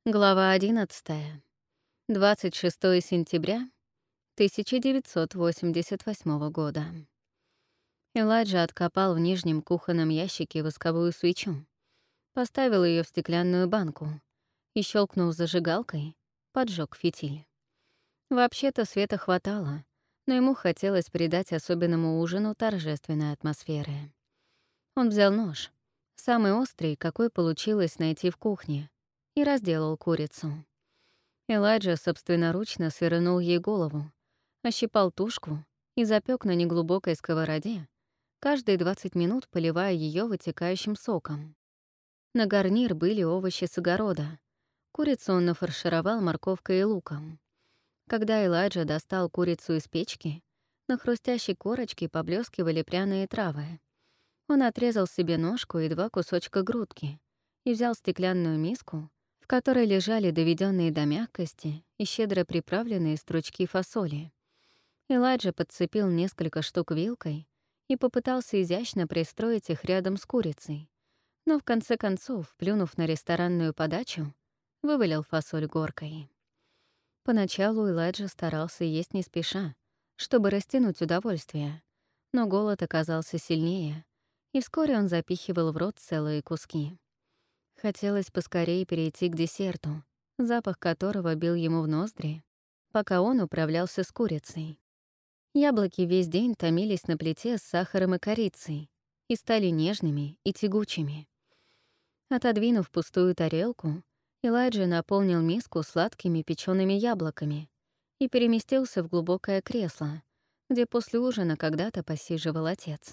Глава 11. 26 сентября 1988 года. Элайджа откопал в нижнем кухонном ящике восковую свечу, поставил ее в стеклянную банку и, щелкнув зажигалкой, поджег фитиль. Вообще-то света хватало, но ему хотелось придать особенному ужину торжественной атмосферы. Он взял нож, самый острый, какой получилось найти в кухне, и разделал курицу. Элайджа собственноручно свернул ей голову, ощипал тушку и запек на неглубокой сковороде, каждые 20 минут поливая ее вытекающим соком. На гарнир были овощи с огорода. Курицу он нафаршировал морковкой и луком. Когда Элайджа достал курицу из печки, на хрустящей корочке поблескивали пряные травы. Он отрезал себе ножку и 2 кусочка грудки и взял стеклянную миску, в которой лежали доведенные до мягкости и щедро приправленные стручки фасоли. Элайджа подцепил несколько штук вилкой и попытался изящно пристроить их рядом с курицей, но в конце концов, плюнув на ресторанную подачу, вывалил фасоль горкой. Поначалу Элайджа старался есть не спеша, чтобы растянуть удовольствие, но голод оказался сильнее, и вскоре он запихивал в рот целые куски. Хотелось поскорее перейти к десерту, запах которого бил ему в ноздри, пока он управлялся с курицей. Яблоки весь день томились на плите с сахаром и корицей и стали нежными и тягучими. Отодвинув пустую тарелку, Элайджа наполнил миску сладкими печёными яблоками и переместился в глубокое кресло, где после ужина когда-то посиживал отец.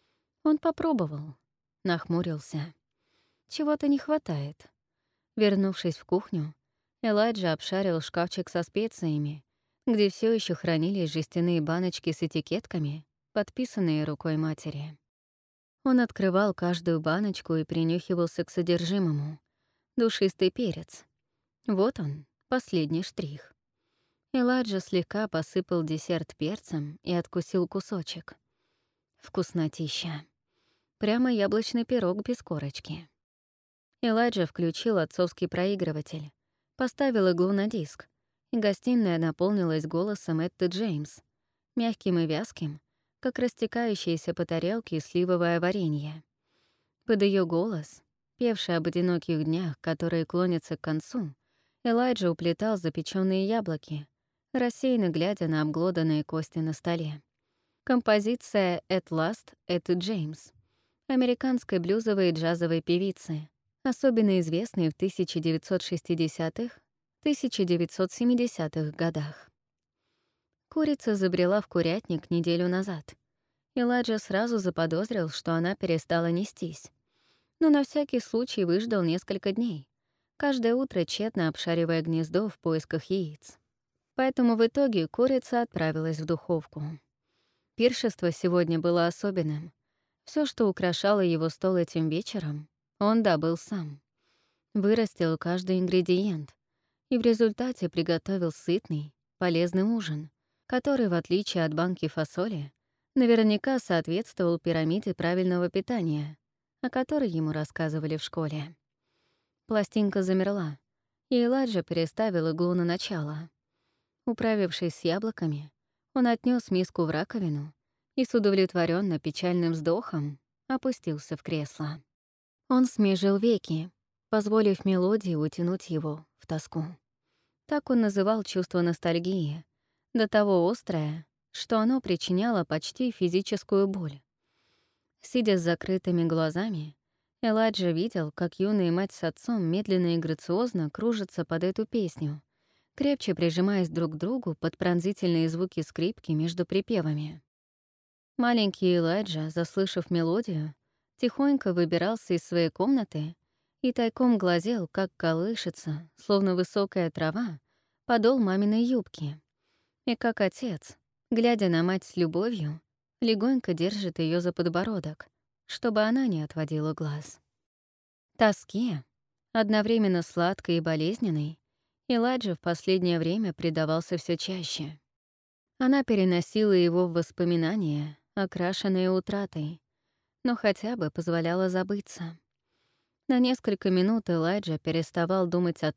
Он попробовал, нахмурился. Чего-то не хватает. Вернувшись в кухню, Элайджа обшарил шкафчик со специями, где все еще хранились жестяные баночки с этикетками, подписанные рукой матери. Он открывал каждую баночку и принюхивался к содержимому. Душистый перец. Вот он, последний штрих. Элайджа слегка посыпал десерт перцем и откусил кусочек. Вкуснотища. Прямо яблочный пирог без корочки. Элайджа включил отцовский проигрыватель, поставил иглу на диск, и гостиная наполнилась голосом Этты Джеймс, мягким и вязким, как растекающееся по тарелке сливовое варенье. Под ее голос, певший об одиноких днях, которые клонятся к концу, Элайджа уплетал запеченные яблоки, рассеянно глядя на обглоданные кости на столе. Композиция «At Last» Этты Джеймс, американской блюзовой и джазовой певицы, особенно известной в 1960-1970-х годах. Курица забрела в курятник неделю назад. Элайджа сразу заподозрил, что она перестала нестись. Но на всякий случай выждал несколько дней, каждое утро тщетно обшаривая гнездо в поисках яиц. Поэтому в итоге курица отправилась в духовку. Пиршество сегодня было особенным. Все, что украшало его стол этим вечером, он добыл сам. Вырастил каждый ингредиент и в результате приготовил сытный, полезный ужин, который, в отличие от банки фасоли, наверняка соответствовал пирамиде правильного питания, о которой ему рассказывали в школе. Пластинка замерла, и Элайджа переставил иглу на начало. Управившись с яблоками, он отнес миску в раковину и с удовлетворенно печальным вздохом опустился в кресло. Он смежил веки, позволив мелодии утянуть его в тоску. Так он называл чувство ностальгии, до того острое, что оно причиняло почти физическую боль. Сидя с закрытыми глазами, Элайджа видел, как юная мать с отцом медленно и грациозно кружатся под эту песню, крепче прижимаясь друг к другу под пронзительные звуки скрипки между припевами. Маленький Элайджа, заслышав мелодию, тихонько выбирался из своей комнаты и тайком глазел, как колышется, словно высокая трава, подол маминой юбки. И как отец, глядя на мать с любовью, легонько держит ее за подбородок, чтобы она не отводила глаз. Тоске, одновременно сладкой и болезненной, Элайджа в последнее время предавался все чаще. Она переносила его в воспоминания, окрашенные утратой, но хотя бы позволяла забыться. На несколько минут Элайджа переставал думать о том,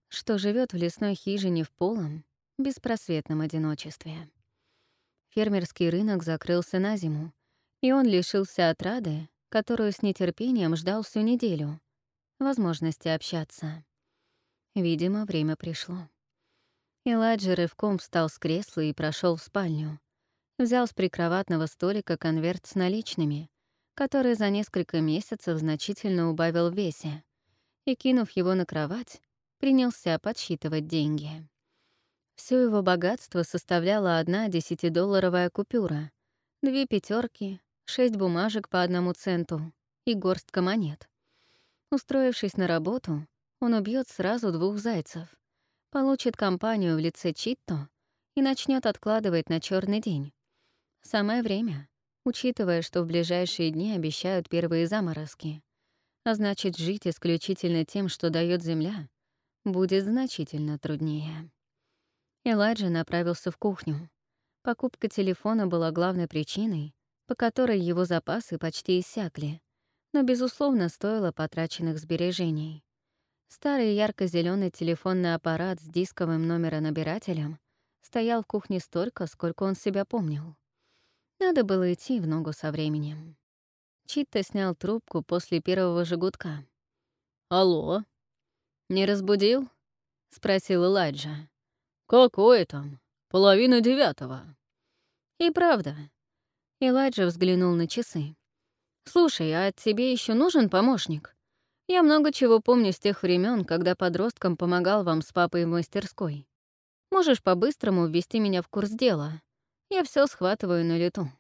что живет в лесной хижине в полном, беспросветном одиночестве. Фермерский рынок закрылся на зиму, и он лишился отрады, которую с нетерпением ждал всю неделю, возможности общаться. Видимо, время пришло. Элайджа рывком встал с кресла и прошел в спальню. Взял с прикроватного столика конверт с наличными, который за несколько месяцев значительно убавил в весе, и, кинув его на кровать, принялся подсчитывать деньги. Всё его богатство составляло одна 10-долларовая купюра, 2 пятерки, 6 бумажек по 1 центу и горстка монет. Устроившись на работу, он убьет сразу 2 зайцев, получит компанию в лице Читто и начнет откладывать на черный день. Самое время, учитывая, что в ближайшие дни обещают первые заморозки, а значит, жить исключительно тем, что дает земля, будет значительно труднее. Элайджа направился в кухню. Покупка телефона была главной причиной, по которой его запасы почти иссякли, но, безусловно, стоило потраченных сбережений. Старый ярко-зелёный телефонный аппарат с дисковым номеронабирателем стоял в кухне столько, сколько он себя помнил. Надо было идти в ногу со временем. Читто снял трубку после первого же гудка. «Алло? Не разбудил?» — спросил Элайджа. «Какое там? 8:30». И правда. Элайджа взглянул на часы. «Слушай, а тебе еще нужен помощник? Я много чего помню с тех времен, когда подросткам помогал вам с папой в мастерской. Можешь по-быстрому ввести меня в курс дела. Я все схватываю на лету».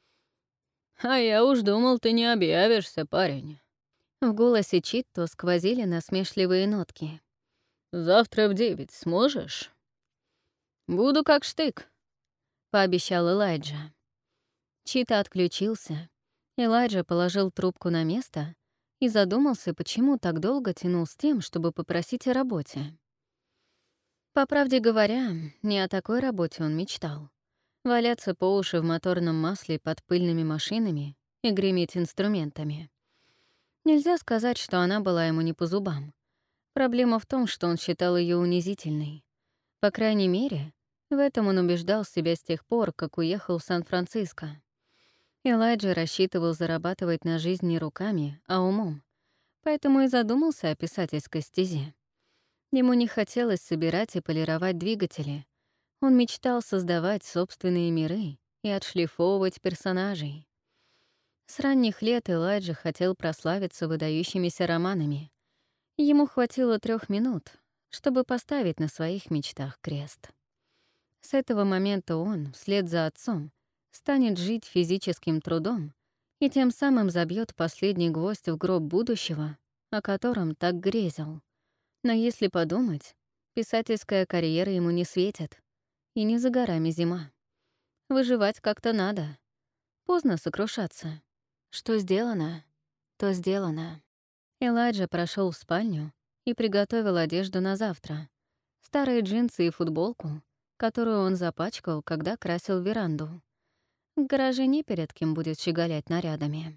«А я уж думал, ты не объявишься, парень». В голосе Читто сквозили насмешливые нотки. «Завтра в 9 сможешь?» «Буду как штык», — пообещал Элайджа. Читто отключился. Элайджа положил трубку на место и задумался, почему так долго тянул с тем, чтобы попросить о работе. По правде говоря, не о такой работе он мечтал. Валяться по уши в моторном масле под пыльными машинами и греметь инструментами. Нельзя сказать, что она была ему не по зубам. Проблема в том, что он считал ее унизительной. По крайней мере, в этом он убеждал себя с тех пор, как уехал в Сан-Франциско. Элайджа рассчитывал зарабатывать на жизнь не руками, а умом, поэтому и задумался о писательской стезе. Ему не хотелось собирать и полировать двигатели. Он мечтал создавать собственные миры и отшлифовывать персонажей. С ранних лет Элайджа хотел прославиться выдающимися романами. Ему хватило 3 минут, чтобы поставить на своих мечтах крест. С этого момента он, вслед за отцом, станет жить физическим трудом и тем самым забьет последний гвоздь в гроб будущего, о котором так грезил. Но если подумать, писательская карьера ему не светит, и не за горами зима. Выживать как-то надо. Поздно сокрушаться. Что сделано, то сделано. Элайджа прошел в спальню и приготовил одежду на завтра. Старые джинсы и футболку, которую он запачкал, когда красил веранду. В гараже не перед кем будет щеголять нарядами.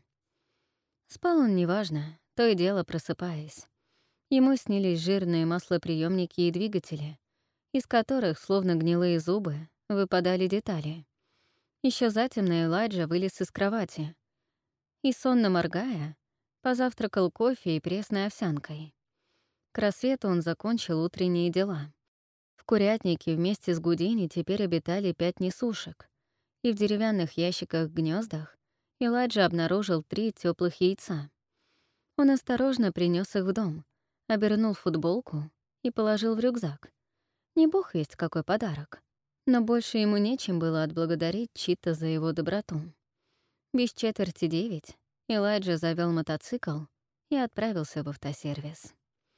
Спал он неважно, то и дело просыпаясь. Ему снились жирные маслоприемники и двигатели, из которых, словно гнилые зубы, выпадали детали. Еще затемно Элайджа вылез из кровати и, сонно моргая, позавтракал кофе и пресной овсянкой. К рассвету он закончил утренние дела. В курятнике вместе с Гудини теперь обитали 5 несушек, и в деревянных ящиках-гнездах Элайджа обнаружил 3 теплых яйца. Он осторожно принес их в дом, обернул футболку и положил в рюкзак. Не бог весть какой подарок, но больше ему нечем было отблагодарить Читто за его доброту. Без 8:45 Элайджа завел мотоцикл и отправился в автосервис.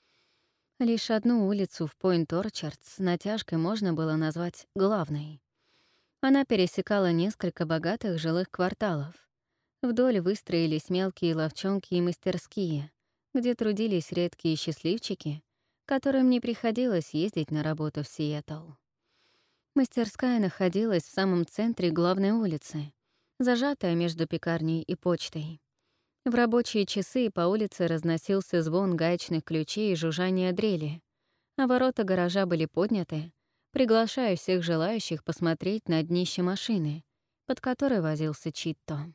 Лишь одну улицу в Пойнт-Орчард с натяжкой можно было назвать главной. Она пересекала несколько богатых жилых кварталов. Вдоль выстроились мелкие лавчонки и мастерские, где трудились редкие счастливчики, которым не приходилось ездить на работу в Сиэтл. Мастерская находилась в самом центре главной улицы, зажатая между пекарней и почтой. В рабочие часы по улице разносился звон гаечных ключей и жужжание дрели, а ворота гаража были подняты, приглашая всех желающих посмотреть на днище машины, под которой возился Читто.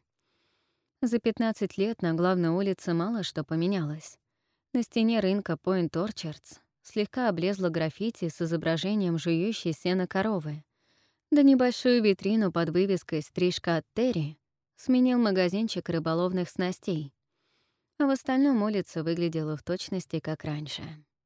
За 15 лет на главной улице мало что поменялось. На стене рынка Пойнт Орчардс слегка облезло граффити с изображением жующей сено коровы, да небольшую витрину под вывеской «Стрижка от Терри» сменил магазинчик рыболовных снастей, а в остальном улица выглядела в точности как раньше.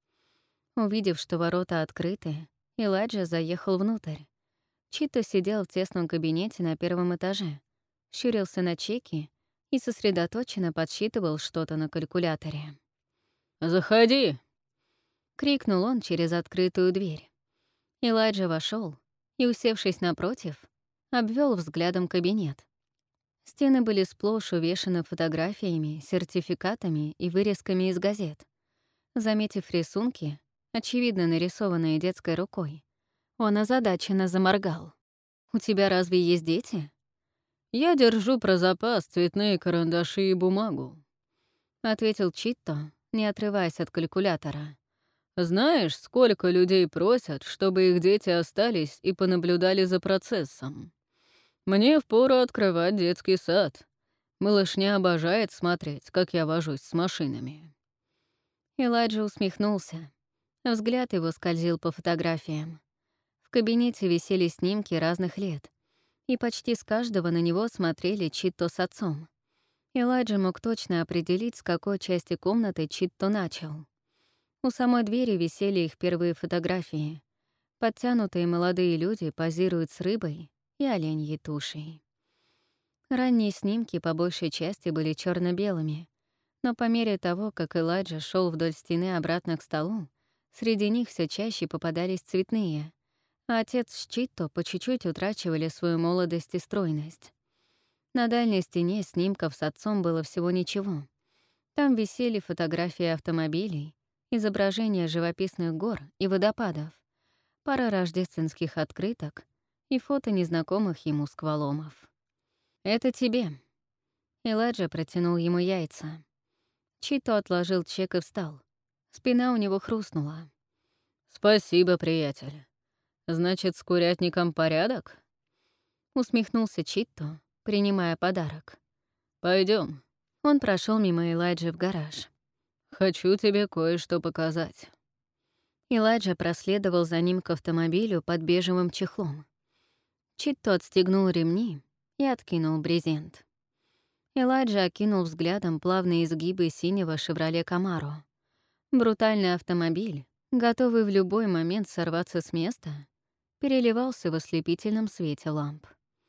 Увидев, что ворота открыты, Элайджа заехал внутрь. Читто сидел в тесном кабинете на первом этаже, щурился на чеки и сосредоточенно подсчитывал что-то на калькуляторе. «Заходи!» — крикнул он через открытую дверь. Элайджа вошел и, усевшись напротив, обвел взглядом кабинет. Стены были сплошь увешаны фотографиями, сертификатами и вырезками из газет. Заметив рисунки, очевидно нарисованные детской рукой, он озадаченно заморгал. «У тебя разве есть дети?» «Я держу про запас цветные карандаши и бумагу», — ответил Читто, не отрываясь от калькулятора. «Знаешь, сколько людей просят, чтобы их дети остались и понаблюдали за процессом? Мне впору открывать детский сад. Малышня обожает смотреть, как я вожусь с машинами». Элайджа усмехнулся. Взгляд его скользил по фотографиям. В кабинете висели снимки разных лет, и почти с каждого на него смотрели Читто с отцом. Элайджа мог точно определить, с какой части комнаты Читто начал. У самой двери висели их первые фотографии. Подтянутые молодые люди позируют с рыбой и оленьей тушей. Ранние снимки по большей части были черно белыми, но по мере того, как Элайджа шел вдоль стены обратно к столу, среди них все чаще попадались цветные, а отец с Читто по чуть-чуть утрачивали свою молодость и стройность. На дальней стене снимков с отцом было всего ничего. Там висели фотографии автомобилей, изображения живописных гор и водопадов, пара рождественских открыток и фото незнакомых ему скваломов. «Это тебе». Элайджа протянул ему яйца. Читто отложил чек и встал. Спина у него хрустнула. «Спасибо, приятель. Значит, с курятником порядок?» Усмехнулся Читто, принимая подарок. Пойдем. Он прошел мимо Элайджи в гараж. «Хочу тебе кое-что показать». Элайджа проследовал за ним к автомобилю под бежевым чехлом. Читто отстегнул ремни и откинул брезент. Элайджа окинул взглядом плавные изгибы синего «Шевроле Камаро». Брутальный автомобиль, готовый в любой момент сорваться с места, переливался в ослепительном свете ламп.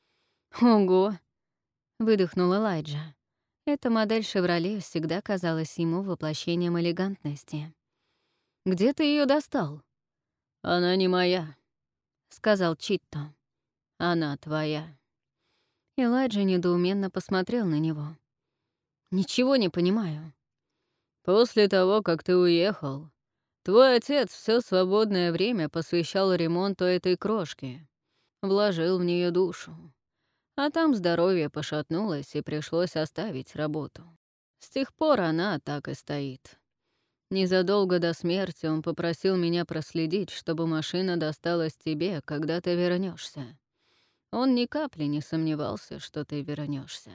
«Ого!» — выдохнул Элайджа. Эта модель «Шевроле» всегда казалась ему воплощением элегантности. «Где ты ее достал?» «Она не моя», — сказал Читто. «Она твоя». Элайджа недоуменно посмотрел на него. «Ничего не понимаю». «После того, как ты уехал, твой отец все свободное время посвящал ремонту этой крошки, вложил в нее душу. А там здоровье пошатнулось, и пришлось оставить работу. С тех пор она так и стоит. Незадолго до смерти он попросил меня проследить, чтобы машина досталась тебе, когда ты вернешься. Он ни капли не сомневался, что ты вернешься.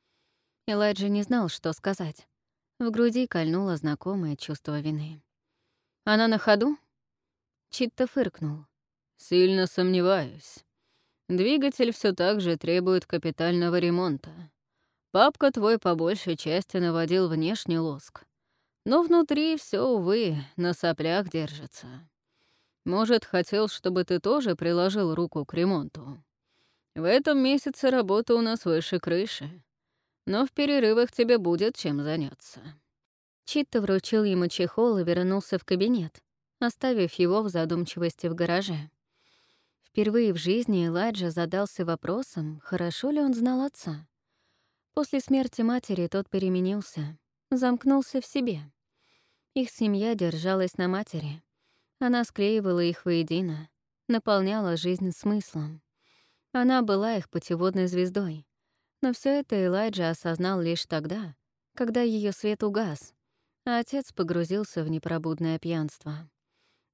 Элайджа не знал, что сказать. В груди кольнуло знакомое чувство вины. «Она на ходу?» Читто фыркнул. «Сильно сомневаюсь. Двигатель все так же требует капитального ремонта. Папка твой по большей части наводил внешний лоск. Но внутри все, увы, на соплях держится. Может, хотел, чтобы ты тоже приложил руку к ремонту. В этом месяце работа у нас выше крыши. Но в перерывах тебе будет чем заняться». Читто вручил ему чехол и вернулся в кабинет, оставив его в задумчивости в гараже. Впервые в жизни Элайджа задался вопросом, хорошо ли он знал отца. После смерти матери тот переменился, замкнулся в себе. Их семья держалась на матери. Она склеивала их воедино, наполняла жизнь смыслом. Она была их путеводной звездой. Но все это Элайджа осознал лишь тогда, когда ее свет угас, а отец погрузился в непробудное пьянство.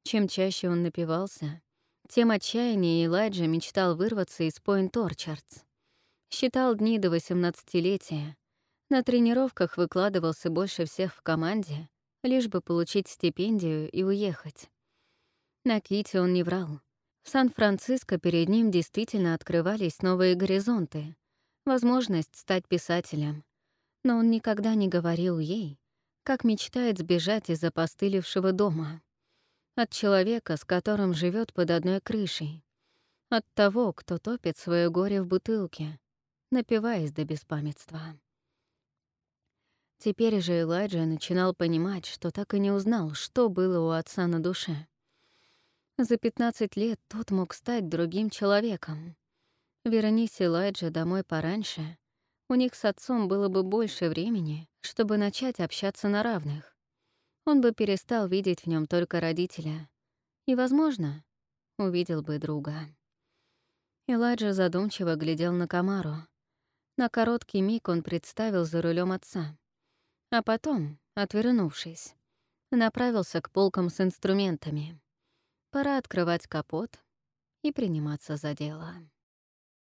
Чем чаще он напивался, тем отчаяннее Элайджа мечтал вырваться из Пойнт-Орчардс. Считал дни до 18-летия. На тренировках выкладывался больше всех в команде, лишь бы получить стипендию и уехать. На Ките он не врал. В Сан-Франциско перед ним действительно открывались новые горизонты, возможность стать писателем. Но он никогда не говорил ей, как мечтает сбежать из опостылевшего дома. От человека, с которым живет под одной крышей. От того, кто топит свое горе в бутылке, напиваясь до беспамятства. Теперь же Элайджа начинал понимать, что так и не узнал, что было у отца на душе. За 15 лет тот мог стать другим человеком. Вернись Элайджа домой пораньше, у них с отцом было бы больше времени, чтобы начать общаться на равных. Он бы перестал видеть в нем только родителя. И, возможно, увидел бы друга. Элайджа задумчиво глядел на Камару. На короткий миг он представил за рулем отца. А потом, отвернувшись, направился к полкам с инструментами. Пора открывать капот и приниматься за дело.